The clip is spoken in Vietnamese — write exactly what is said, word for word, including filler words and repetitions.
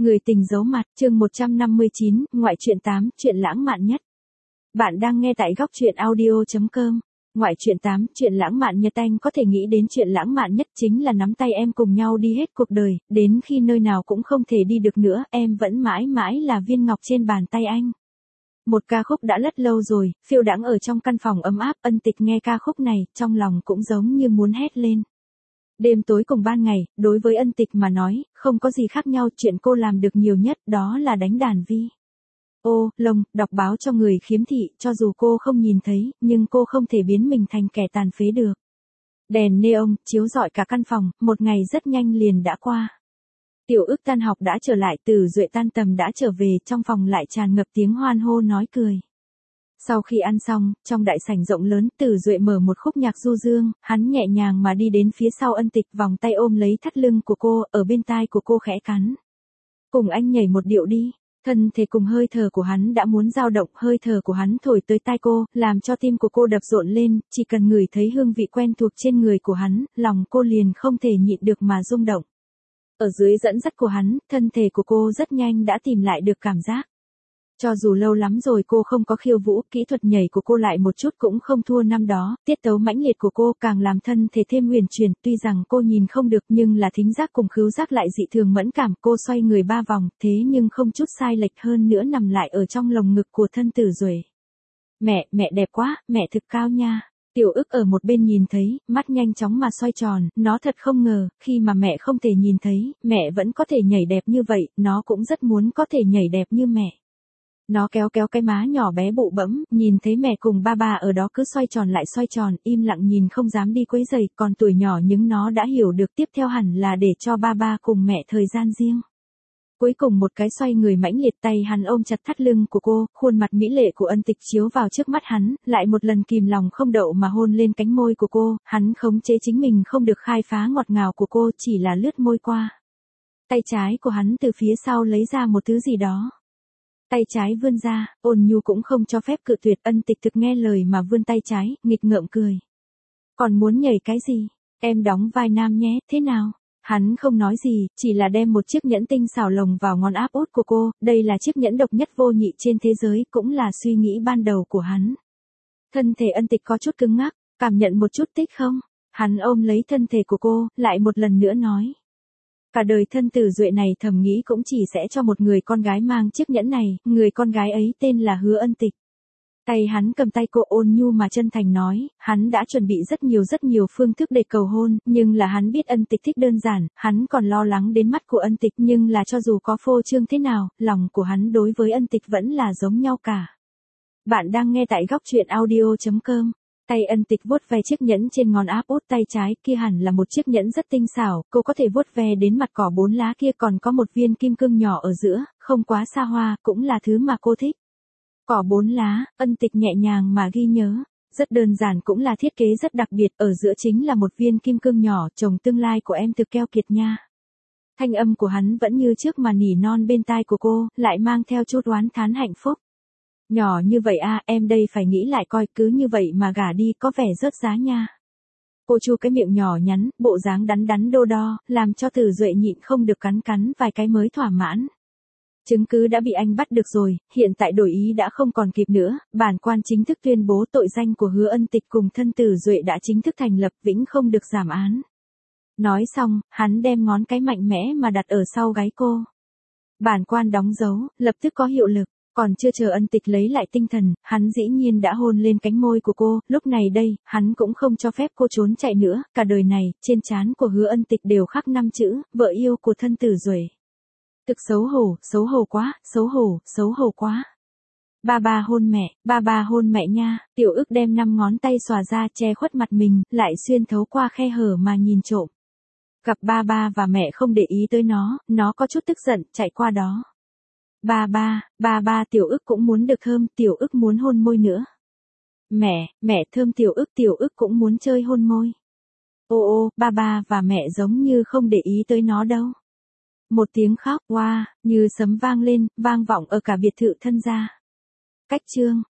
Người tình giấu mặt, chương một trăm năm mươi chín, ngoại truyện tám, chuyện lãng mạn nhất. Bạn đang nghe tại góc truyện audio chấm com. Ngoại truyện tám, chuyện lãng mạn nhất. Anh có thể nghĩ đến chuyện lãng mạn nhất chính là nắm tay em cùng nhau đi hết cuộc đời, đến khi nơi nào cũng không thể đi được nữa, em vẫn mãi mãi là viên ngọc trên bàn tay anh. Một ca khúc đã rất lâu rồi, phiêu đãng ở trong căn phòng ấm áp. Ân Tịch nghe ca khúc này, trong lòng cũng giống như muốn hét lên. Đêm tối cùng ban ngày, đối với Ân Tịch mà nói, không có gì khác nhau, chuyện cô làm được nhiều nhất đó là đánh đàn vi. Ô, lông, đọc báo cho người khiếm thị, cho dù cô không nhìn thấy, nhưng cô không thể biến mình thành kẻ tàn phế được. Đèn neon, chiếu rọi cả căn phòng, một ngày rất nhanh liền đã qua. Tiểu Ức tan học đã trở lại, Từ Duệ tan tầm đã trở về, trong phòng lại tràn ngập tiếng hoan hô nói cười. Sau khi ăn xong, trong đại sảnh rộng lớn, Từ Duệ mở một khúc nhạc du dương, hắn nhẹ nhàng mà đi đến phía sau Ân Tịch, vòng tay ôm lấy thắt lưng của cô, ở bên tai của cô khẽ cắn. Cùng anh nhảy một điệu đi. Thân thể cùng hơi thở của hắn đã muốn dao động, hơi thở của hắn thổi tới tai cô, làm cho tim của cô đập rộn lên, chỉ cần ngửi thấy hương vị quen thuộc trên người của hắn, lòng cô liền không thể nhịn được mà rung động. Ở dưới dẫn dắt của hắn, thân thể của cô rất nhanh đã tìm lại được cảm giác. Cho dù lâu lắm rồi cô không có khiêu vũ, kỹ thuật nhảy của cô lại một chút cũng không thua năm đó, tiết tấu mãnh liệt của cô càng làm thân thể thêm huyền chuyển, tuy rằng cô nhìn không được nhưng là thính giác cùng khứu giác lại dị thường mẫn cảm, cô xoay người ba vòng, thế nhưng không chút sai lệch hơn nữa nằm lại ở trong lồng ngực của thân Từ Duệ. Mẹ, mẹ đẹp quá, mẹ thực cao nha. Tiểu Ức ở một bên nhìn thấy, mắt nhanh chóng mà xoay tròn, nó thật không ngờ, khi mà mẹ không thể nhìn thấy, mẹ vẫn có thể nhảy đẹp như vậy, nó cũng rất muốn có thể nhảy đẹp như mẹ. Nó kéo kéo cái má nhỏ bé bụ bẫm, nhìn thấy mẹ cùng ba ba ở đó cứ xoay tròn lại xoay tròn, im lặng nhìn không dám đi quấy rầy, còn tuổi nhỏ nhưng nó đã hiểu được tiếp theo hẳn là để cho ba ba cùng mẹ thời gian riêng. Cuối cùng một cái xoay người mãnh liệt, tay hắn ôm chặt thắt lưng của cô, khuôn mặt mỹ lệ của Ân Tịch chiếu vào trước mắt hắn, lại một lần kìm lòng không đậu mà hôn lên cánh môi của cô, hắn khống chế chính mình không được khai phá ngọt ngào của cô, chỉ là lướt môi qua. Tay trái của hắn từ phía sau lấy ra một thứ gì đó. Tay trái vươn ra, ôn nhu cũng không cho phép cự tuyệt. Ân Tịch thực nghe lời mà vươn tay trái, nghịch ngợm cười. Còn muốn nhảy cái gì? Em đóng vai nam nhé, thế nào? Hắn không nói gì, chỉ là đem một chiếc nhẫn tinh xảo lồng vào ngón áp út của cô, đây là chiếc nhẫn độc nhất vô nhị trên thế giới, cũng là suy nghĩ ban đầu của hắn. Thân thể Ân Tịch có chút cứng ngắc, cảm nhận một chút thích không? Hắn ôm lấy thân thể của cô, lại một lần nữa nói. Cả đời thân Từ Duệ này thầm nghĩ cũng chỉ sẽ cho một người con gái mang chiếc nhẫn này, người con gái ấy tên là Hứa Ân Tịch. Tay hắn cầm tay cô ôn nhu mà chân thành nói, hắn đã chuẩn bị rất nhiều rất nhiều phương thức để cầu hôn, nhưng là hắn biết Ân Tịch thích đơn giản, hắn còn lo lắng đến mắt của Ân Tịch, nhưng là cho dù có phô trương thế nào, lòng của hắn đối với Ân Tịch vẫn là giống nhau cả. Bạn đang nghe tại góc truyện audio chấm com. Tay Ân Tịch vuốt ve chiếc nhẫn trên ngón áp út tay trái, kia hẳn là một chiếc nhẫn rất tinh xảo, cô có thể vuốt ve đến mặt cỏ bốn lá kia, còn có một viên kim cương nhỏ ở giữa, không quá xa hoa, cũng là thứ mà cô thích. Cỏ bốn lá, Ân Tịch nhẹ nhàng mà ghi nhớ, rất đơn giản cũng là thiết kế rất đặc biệt, ở giữa chính là một viên kim cương nhỏ, chồng tương lai của em thực keo kiệt nha. Thanh âm của hắn vẫn như trước mà nỉ non bên tai của cô, lại mang theo chút oán thán hạnh phúc. Nhỏ như vậy à, em đây phải nghĩ lại coi, cứ như vậy mà gả đi có vẻ rớt giá nha. Cô chu cái miệng nhỏ nhắn, bộ dáng đắn đắn đô đo, làm cho Từ Duệ nhịn không được cắn cắn vài cái mới thỏa mãn. Chứng cứ đã bị anh bắt được rồi, hiện tại đổi ý đã không còn kịp nữa, bản quan chính thức tuyên bố tội danh của Hứa Ân Tịch cùng thân Từ Duệ đã chính thức thành lập, vĩnh không được giảm án. Nói xong, hắn đem ngón cái mạnh mẽ mà đặt ở sau gáy cô. Bản quan đóng dấu, lập tức có hiệu lực. Còn chưa chờ Ân Tịch lấy lại tinh thần, hắn dĩ nhiên đã hôn lên cánh môi của cô, lúc này đây, hắn cũng không cho phép cô trốn chạy nữa, cả đời này, trên trán của Hứa Ân Tịch đều khắc năm chữ, vợ yêu của thân Từ Duệ. Thực xấu hổ, xấu hổ quá, xấu hổ, xấu hổ quá. Ba ba hôn mẹ, ba ba hôn mẹ nha. Tiểu Ức đem năm ngón tay xòa ra che khuất mặt mình, lại xuyên thấu qua khe hở mà nhìn trộm. Gặp ba ba và mẹ không để ý tới nó, nó có chút tức giận, chạy qua đó. Ba ba, ba ba, Tiểu Ức cũng muốn được thơm, Tiểu Ức muốn hôn môi nữa. Mẹ, mẹ thơm Tiểu Ức, Tiểu Ức cũng muốn chơi hôn môi. Ô ô, ba ba và mẹ giống như không để ý tới nó đâu. Một tiếng khóc, oa, wow, như sấm vang lên, vang vọng ở cả biệt thự thân gia. Cách chương.